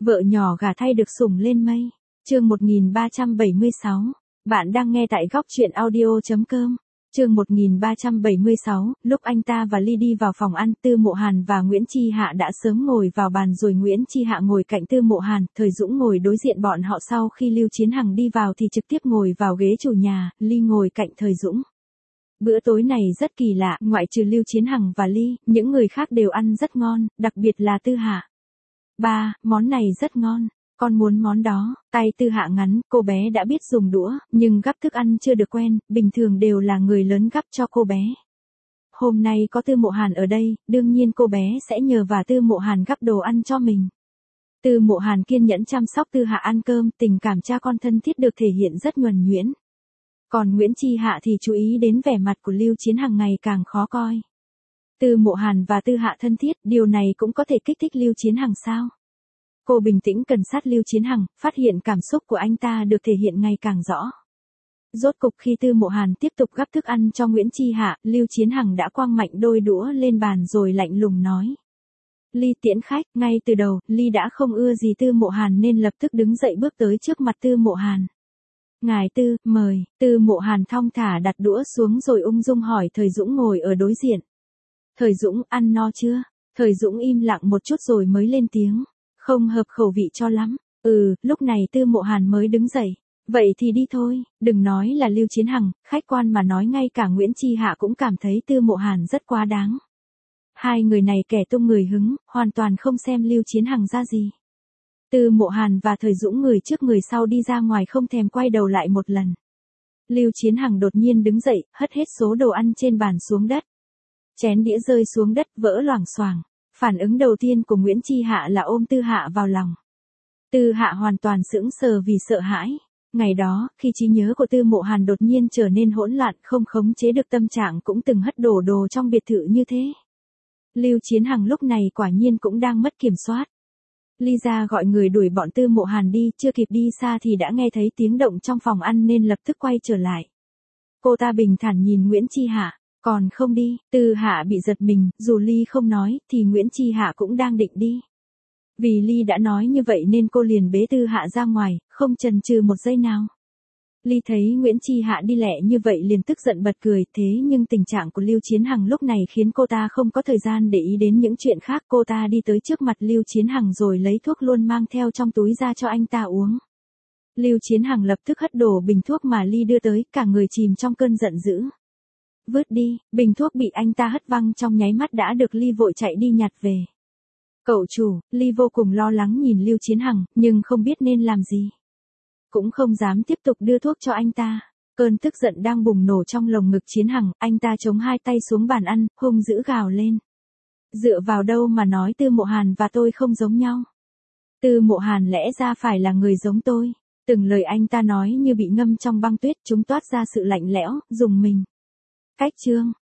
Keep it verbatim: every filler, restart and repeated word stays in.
Vợ nhỏ gả thay được sủng lên mây. Chương một nghìn ba trăm bảy mươi sáu. Bạn đang nghe tại góc truyện audio chấm com. Chương một nghìn ba trăm bảy mươi sáu, lúc anh ta và Ly đi vào phòng ăn, Tư Mộ Hàn và Nguyễn Chi Hạ đã sớm ngồi vào bàn rồi. Nguyễn Chi Hạ ngồi cạnh Tư Mộ Hàn, Thời Dũng ngồi đối diện bọn họ. Sau khi Lưu Chiến Hằng đi vào thì trực tiếp ngồi vào ghế chủ nhà, Ly ngồi cạnh Thời Dũng. Bữa tối này rất kỳ lạ, ngoại trừ Lưu Chiến Hằng và Ly, những người khác đều ăn rất ngon, đặc biệt là Tư Hạ. Ba, món này rất ngon. Con muốn món đó. Tay Tư Hạ ngắn, cô bé đã biết dùng đũa, nhưng gắp thức ăn chưa được quen, bình thường đều là người lớn gắp cho cô bé. Hôm nay có Tư Mộ Hàn ở đây, đương nhiên cô bé sẽ nhờ và Tư Mộ Hàn gắp đồ ăn cho mình. Tư Mộ Hàn kiên nhẫn chăm sóc Tư Hạ ăn cơm, tình cảm cha con thân thiết được thể hiện rất nhuần nhuyễn. Còn Nguyễn Chi Hạ thì chú ý đến vẻ mặt của Lưu Chiến Hằng ngày càng khó coi. Tư Mộ Hàn và Tư Hạ thân thiết, điều này cũng có thể kích thích Lưu Chiến Hằng sao? Cô bình tĩnh cần sát Lưu Chiến Hằng, phát hiện cảm xúc của anh ta được thể hiện ngày càng rõ. Rốt cục khi Tư Mộ Hàn tiếp tục gắp thức ăn cho Nguyễn Chi Hạ, Lưu Chiến Hằng đã quăng mạnh đôi đũa lên bàn rồi lạnh lùng nói. Ly tiễn khách. Ngay từ đầu, Ly đã không ưa gì Tư Mộ Hàn nên lập tức đứng dậy bước tới trước mặt Tư Mộ Hàn. Ngài Tư, mời. Tư Mộ Hàn thong thả đặt đũa xuống rồi ung dung hỏi Thời Dũng ngồi ở đối diện. Thời Dũng, ăn no chưa? Thời Dũng im lặng một chút rồi mới lên tiếng. Không hợp khẩu vị cho lắm. Ừ, lúc này Tư Mộ Hàn mới đứng dậy. Vậy thì đi thôi, đừng nói là Lưu Chiến Hằng, khách quan mà nói ngay cả Nguyễn Chi Hạ cũng cảm thấy Tư Mộ Hàn rất quá đáng. Hai người này kẻ tung người hứng, hoàn toàn không xem Lưu Chiến Hằng ra gì. Tư Mộ Hàn và Thời Dũng người trước người sau đi ra ngoài không thèm quay đầu lại một lần. Lưu Chiến Hằng đột nhiên đứng dậy, hất hết số đồ ăn trên bàn xuống đất. Chén đĩa rơi xuống đất vỡ loảng xoảng. Phản ứng đầu tiên của Nguyễn Chi Hạ là ôm Tư Hạ vào lòng. Tư Hạ hoàn toàn sững sờ vì sợ hãi. Ngày đó, khi trí nhớ của Tư Mộ Hàn đột nhiên trở nên hỗn loạn không khống chế được tâm trạng cũng từng hất đổ đồ trong biệt thự như thế. Lưu Chiến Hằng lúc này quả nhiên cũng đang mất kiểm soát. Ly ra gọi người đuổi bọn Tư Mộ Hàn đi, chưa kịp đi xa thì đã nghe thấy tiếng động trong phòng ăn nên lập tức quay trở lại. Cô ta bình thản nhìn Nguyễn Chi Hạ. Còn không đi. Tư Hạ bị giật mình, dù Ly không nói, thì Nguyễn Chi Hạ cũng đang định đi. Vì Ly đã nói như vậy nên cô liền bế Tư Hạ ra ngoài, không chần chừ một giây nào. Ly thấy Nguyễn Chi Hạ đi lẹ như vậy liền tức giận bật cười, thế nhưng tình trạng của Lưu Chiến Hằng lúc này khiến cô ta không có thời gian để ý đến những chuyện khác. Cô ta đi tới trước mặt Lưu Chiến Hằng rồi lấy thuốc luôn mang theo trong túi ra cho anh ta uống. Lưu Chiến Hằng lập tức hất đổ bình thuốc mà Ly đưa tới, cả người chìm trong cơn giận dữ. Vứt đi. Bình thuốc bị anh ta hất văng trong nháy mắt đã được Ly vội chạy đi nhặt về. Cậu chủ. Ly vô cùng lo lắng nhìn Lưu Chiến Hằng, nhưng không biết nên làm gì. Cũng không dám tiếp tục đưa thuốc cho anh ta. Cơn tức giận đang bùng nổ trong lồng ngực Chiến Hằng, anh ta chống hai tay xuống bàn ăn, hung dữ gào lên. Dựa vào đâu mà nói Tư Mộ Hàn và tôi không giống nhau? Tư Mộ Hàn lẽ ra phải là người giống tôi. Từng lời anh ta nói như bị ngâm trong băng tuyết, chúng toát ra sự lạnh lẽo, rùng mình. Cách chương.